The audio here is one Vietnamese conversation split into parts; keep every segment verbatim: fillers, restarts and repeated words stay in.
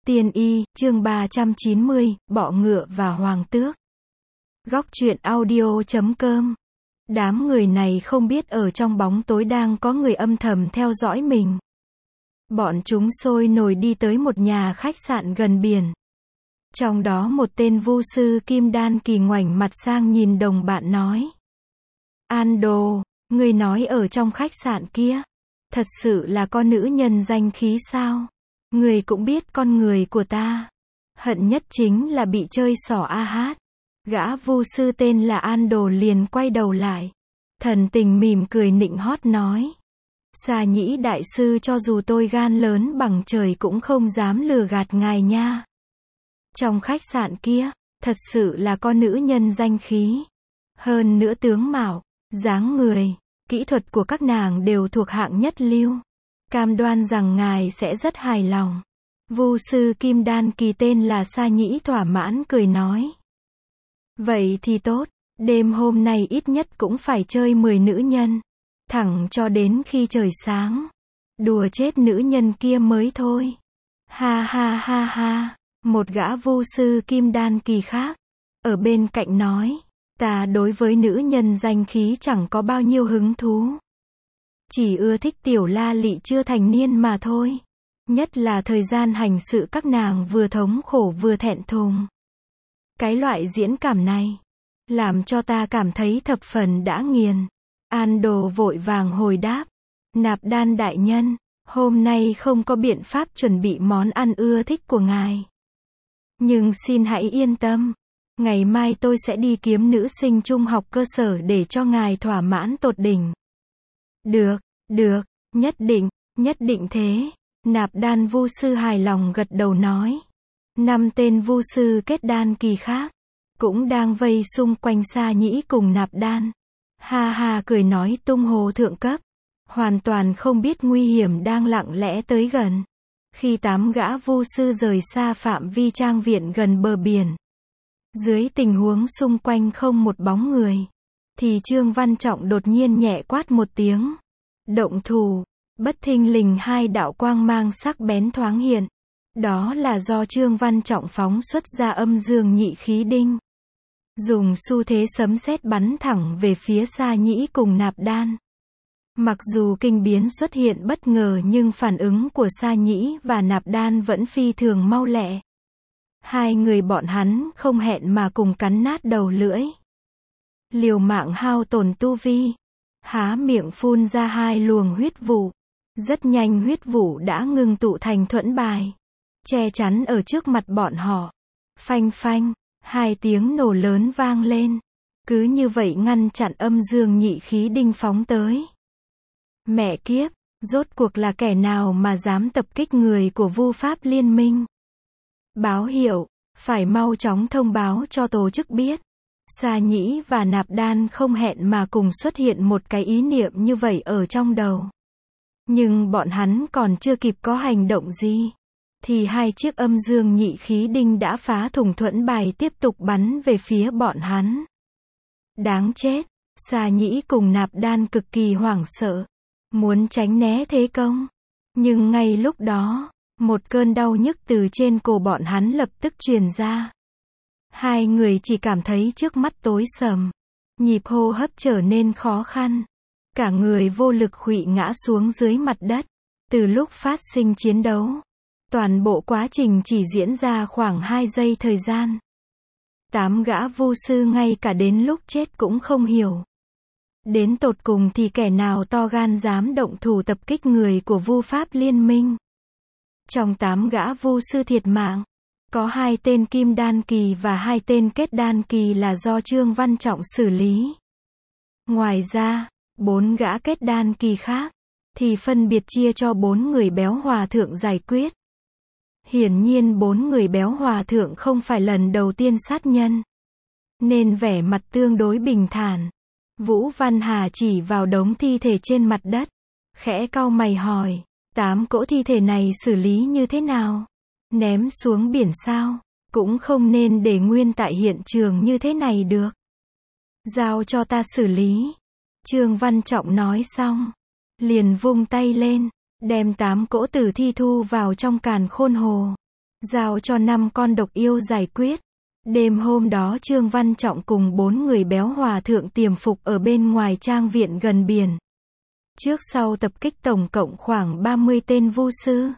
Tiên y, chương ba trăm chín mươi, bọ ngựa và hoàng tước. Góc truyện audio chấm com. Đám người này không biết ở trong bóng tối đang có người âm thầm theo dõi mình. Bọn chúng sôi nổi đi tới một nhà khách sạn gần biển. Trong đó một tên vu sư kim đan kỳ ngoảnh mặt sang nhìn đồng bạn nói. Ando, người nói ở trong khách sạn kia, thật sự là con nữ nhân danh khí sao? Người cũng biết con người của ta. Hận nhất chính là bị chơi xỏ a hát. Gã vu sư tên là Ando liền quay đầu lại. Thần tình mỉm cười nịnh hót nói. Xà nhĩ đại sư, cho dù tôi gan lớn bằng trời cũng không dám lừa gạt ngài nha. Trong khách sạn kia, thật sự là con nữ nhân danh khí. Hơn nữa tướng mạo, dáng người, kỹ thuật của các nàng đều thuộc hạng nhất lưu. Cam đoan rằng ngài sẽ rất hài lòng. Vu sư kim đan kỳ tên là Sa Nhĩ thỏa mãn cười nói. Vậy thì tốt, đêm hôm nay ít nhất cũng phải chơi mười nữ nhân. Thẳng cho đến khi trời sáng. Đùa chết nữ nhân kia mới thôi. Ha ha ha ha. Một gã vu sư kim đan kỳ khác ở bên cạnh nói. Ta đối với nữ nhân danh khí chẳng có bao nhiêu hứng thú. Chỉ ưa thích tiểu la lị chưa thành niên mà thôi. Nhất là thời gian hành sự các nàng vừa thống khổ vừa thẹn thùng. Cái loại diễn cảm này làm cho ta cảm thấy thập phần đã nghiền. Ando vội vàng hồi đáp. Nạp đan đại nhân, hôm nay không có biện pháp chuẩn bị món ăn ưa thích của ngài. Nhưng xin hãy yên tâm. Ngày mai tôi sẽ đi kiếm nữ sinh trung học cơ sở để cho ngài thỏa mãn tột đỉnh. Được, được, nhất định, nhất định thế. Nạp đan vu sư hài lòng gật đầu nói. Năm tên vu sư kết đan kỳ khác cũng đang vây xung quanh Sa Nhĩ cùng nạp đan. Ha ha cười nói tung hồ thượng cấp. Hoàn toàn không biết nguy hiểm đang lặng lẽ tới gần. Khi tám gã vu sư rời xa phạm vi trang viện gần bờ biển. Dưới tình huống xung quanh không một bóng người. Thì Trương Văn Trọng đột nhiên nhẹ quát một tiếng. Động thủ. Bất thình lình hai đạo quang mang sắc bén thoáng hiện. Đó là do Trương Văn Trọng phóng xuất ra âm dương nhị khí đinh. Dùng xu thế sấm sét bắn thẳng về phía Sa Nhĩ cùng nạp đan. Mặc dù kinh biến xuất hiện bất ngờ nhưng phản ứng của Sa Nhĩ và nạp đan vẫn phi thường mau lẹ. Hai người bọn hắn không hẹn mà cùng cắn nát đầu lưỡi. Liều mạng hao tổn tu vi. Há miệng phun ra hai luồng huyết vụ. Rất nhanh huyết vụ đã ngưng tụ thành thuẫn bài. Che chắn ở trước mặt bọn họ. Phanh phanh, hai tiếng nổ lớn vang lên. Cứ như vậy ngăn chặn âm dương nhị khí đinh phóng tới. Mẹ kiếp, rốt cuộc là kẻ nào mà dám tập kích người của Vu Pháp Liên minh? Báo hiệu, phải mau chóng thông báo cho tổ chức biết. Sa Nhĩ và nạp đan không hẹn mà cùng xuất hiện một cái ý niệm như vậy ở trong đầu. Nhưng bọn hắn còn chưa kịp có hành động gì. Thì hai chiếc âm dương nhị khí đinh đã phá thủng thuẫn bài tiếp tục bắn về phía bọn hắn. Đáng chết, Sa Nhĩ cùng nạp đan cực kỳ hoảng sợ. Muốn tránh né thế công. Nhưng ngay lúc đó, một cơn đau nhức từ trên cổ bọn hắn lập tức truyền ra. Hai người chỉ cảm thấy trước mắt tối sầm. Nhịp hô hấp trở nên khó khăn. Cả người vô lực khuỵu ngã xuống dưới mặt đất. Từ lúc phát sinh chiến đấu, toàn bộ quá trình chỉ diễn ra khoảng hai giây thời gian. Tám gã vu sư ngay cả đến lúc chết cũng không hiểu. Đến tột cùng thì kẻ nào to gan dám động thủ tập kích người của Vu Pháp Liên minh. Trong tám gã vu sư thiệt mạng, có hai tên kim đan kỳ và hai tên kết đan kỳ là do Trương Văn Trọng xử lý. Ngoài ra, bốn gã kết đan kỳ khác, thì phân biệt chia cho bốn người béo hòa thượng giải quyết. Hiển nhiên bốn người béo hòa thượng không phải lần đầu tiên sát nhân. Nên vẻ mặt tương đối bình thản. Vũ Văn Hà chỉ vào đống thi thể trên mặt đất. Khẽ cau mày hỏi. Tám cỗ thi thể này xử lý như thế nào? Ném xuống biển sao? Cũng không nên để nguyên tại hiện trường như thế này được. Giao cho ta xử lý. Trương Văn Trọng nói xong. Liền vung tay lên. Đem tám cỗ tử thi thu vào trong càn khôn hồ. giao cho năm con độc yêu giải quyết. Đêm hôm đó Trương Văn Trọng cùng bốn người béo hòa thượng tiềm phục ở bên ngoài trang viện gần biển. Trước sau tập kích tổng cộng khoảng ba mươi tên vu sư.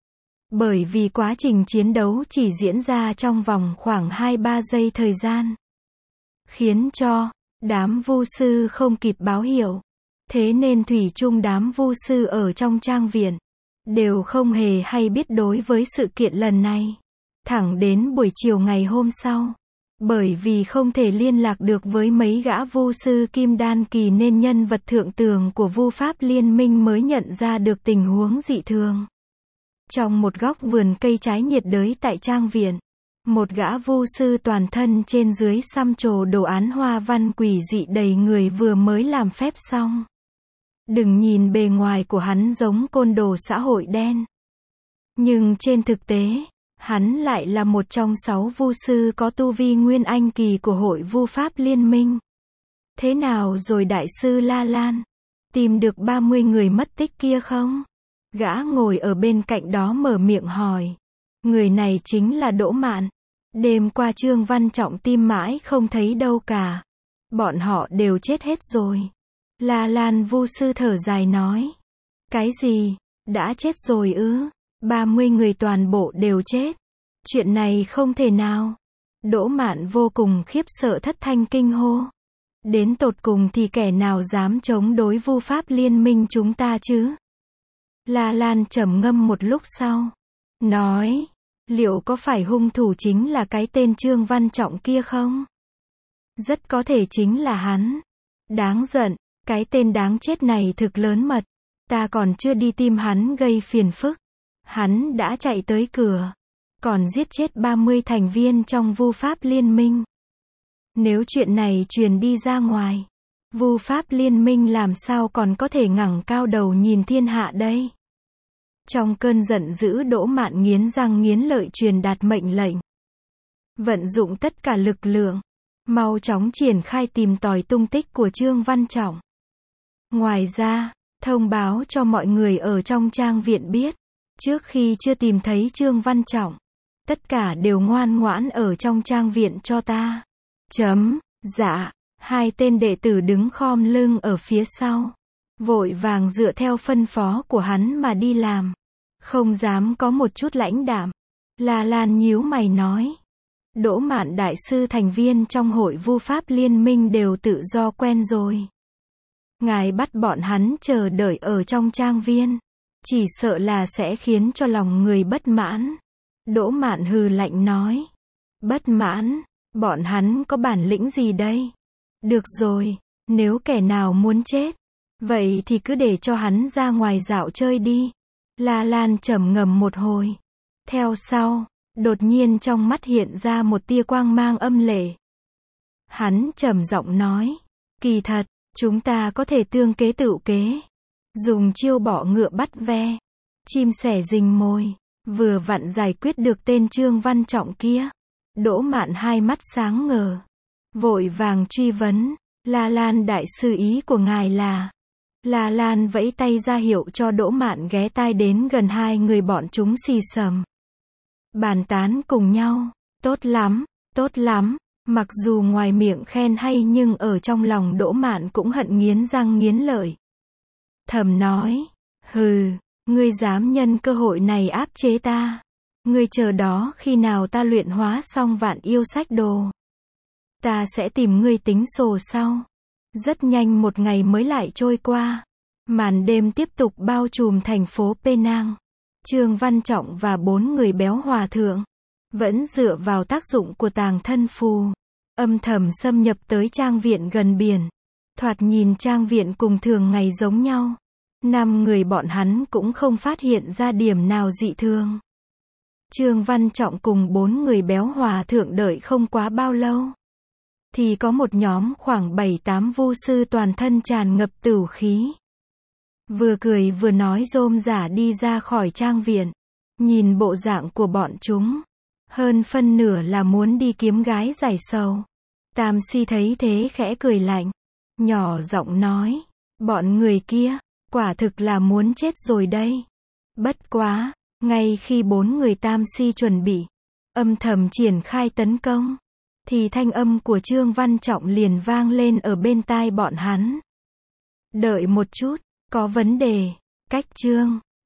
Bởi vì quá trình chiến đấu chỉ diễn ra trong vòng khoảng hai ba giây thời gian, khiến cho đám vu sư không kịp báo hiệu. Thế nên thủy chung đám vu sư ở trong trang viện đều không hề hay biết đối với sự kiện lần này. Thẳng đến buổi chiều ngày hôm sau, bởi vì không thể liên lạc được với mấy gã vu sư kim đan kỳ nên nhân vật thượng tầng của vu pháp liên minh mới nhận ra được tình huống dị thường. Trong một góc vườn cây trái nhiệt đới tại trang viện, một gã vu sư toàn thân trên dưới xăm trổ đồ án hoa văn quỷ dị đầy người vừa mới làm phép xong. Đừng nhìn bề ngoài của hắn giống côn đồ xã hội đen, nhưng trên thực tế, hắn lại là một trong sáu vu sư có tu vi nguyên anh kỳ của hội vu pháp liên minh. Thế nào rồi đại sư La Lan? Tìm được ba mươi người mất tích kia không? Gã ngồi ở bên cạnh đó mở miệng hỏi. Người này chính là Đỗ Mạn. Đêm qua Trương Văn Trọng tìm mãi không thấy đâu cả. Bọn họ đều chết hết rồi. La Lan vu sư thở dài nói. Cái gì? Đã chết rồi ư? ba mươi người toàn bộ đều chết. Chuyện này không thể nào. Đỗ Mạn vô cùng khiếp sợ thất thanh kinh hô. Đến tột cùng thì kẻ nào dám chống đối vu pháp liên minh chúng ta chứ? La Lan trầm ngâm một lúc sau. Nói. Liệu có phải hung thủ chính là cái tên Trương Văn Trọng kia không? Rất có thể chính là hắn. Đáng giận. Cái tên đáng chết này thực lớn mật. Ta còn chưa đi tìm hắn gây phiền phức. Hắn đã chạy tới cửa. Còn giết chết ba mươi thành viên trong vu pháp liên minh. Nếu chuyện này truyền đi ra ngoài, vu pháp liên minh làm sao còn có thể ngẩng cao đầu nhìn thiên hạ đây? Trong cơn giận dữ Đỗ Mạn nghiến răng nghiến lợi truyền đạt mệnh lệnh. Vận dụng tất cả lực lượng, mau chóng triển khai tìm tòi tung tích của Trương Văn Trọng. Ngoài ra, thông báo cho mọi người ở trong trang viện biết, trước khi chưa tìm thấy Trương Văn Trọng, tất cả đều ngoan ngoãn ở trong trang viện cho ta. Chấm, dạ, hai tên đệ tử đứng khom lưng ở phía sau. Vội vàng dựa theo phân phó của hắn mà đi làm. Không dám có một chút lãnh đạm. La Lan nhíu mày nói. Đỗ Mạn đại sư thành viên trong hội vu pháp liên minh đều tự do quen rồi. Ngài bắt bọn hắn chờ đợi ở trong trang viên. Chỉ sợ là sẽ khiến cho lòng người bất mãn. Đỗ Mạn hừ lạnh nói. Bất mãn? Bọn hắn có bản lĩnh gì đây? Được rồi, nếu kẻ nào muốn chết, vậy thì cứ để cho hắn ra ngoài dạo chơi đi. La Lan trầm ngâm một hồi. Theo sau, đột nhiên trong mắt hiện ra một tia quang mang âm lệ. Hắn trầm giọng nói. Kỳ thật, chúng ta có thể tương kế tựu kế. Dùng chiêu bọ ngựa bắt ve. Chim sẻ rình mồi. Vừa vặn giải quyết được tên Trương Văn Trọng kia. Đỗ Mạn hai mắt sáng ngời. Vội vàng truy vấn. La Lan đại sư ý của ngài là? La Lan vẫy tay ra hiệu cho Đỗ Mạn ghé tai đến gần hai người bọn chúng xì xầm. Bàn tán cùng nhau. Tốt lắm, tốt lắm. Mặc dù ngoài miệng khen hay nhưng ở trong lòng Đỗ Mạn cũng hận nghiến răng nghiến lợi. Thầm nói. Hừ, ngươi dám nhân cơ hội này áp chế ta. Ngươi chờ đó khi nào ta luyện hóa xong vạn yêu sách đồ. Ta sẽ tìm ngươi tính sổ sau. Rất nhanh một ngày mới lại trôi qua. Màn đêm tiếp tục bao trùm thành phố Penang. Trương Văn Trọng và bốn người béo hòa thượng vẫn dựa vào tác dụng của tàng thân phù, âm thầm xâm nhập tới trang viện gần biển. Thoạt nhìn trang viện cùng thường ngày giống nhau. Năm người bọn hắn cũng không phát hiện ra điểm nào dị thường. Trương Văn Trọng cùng bốn người béo hòa thượng đợi không quá bao lâu. Thì có một nhóm khoảng bảy tám vu sư toàn thân tràn ngập tửu khí. Vừa cười vừa nói rôm rả đi ra khỏi trang viện. Nhìn bộ dạng của bọn chúng. Hơn phân nửa là muốn đi kiếm gái giải sầu. Tam Si thấy thế khẽ cười lạnh. Nhỏ giọng nói. Bọn người kia, quả thực là muốn chết rồi đây. Bất quá, Ngay khi bốn người Tam Si chuẩn bị âm thầm triển khai tấn công, thì thanh âm của Trương Văn Trọng liền vang lên ở bên tai bọn hắn. Đợi một chút, có vấn đề. Cách Trương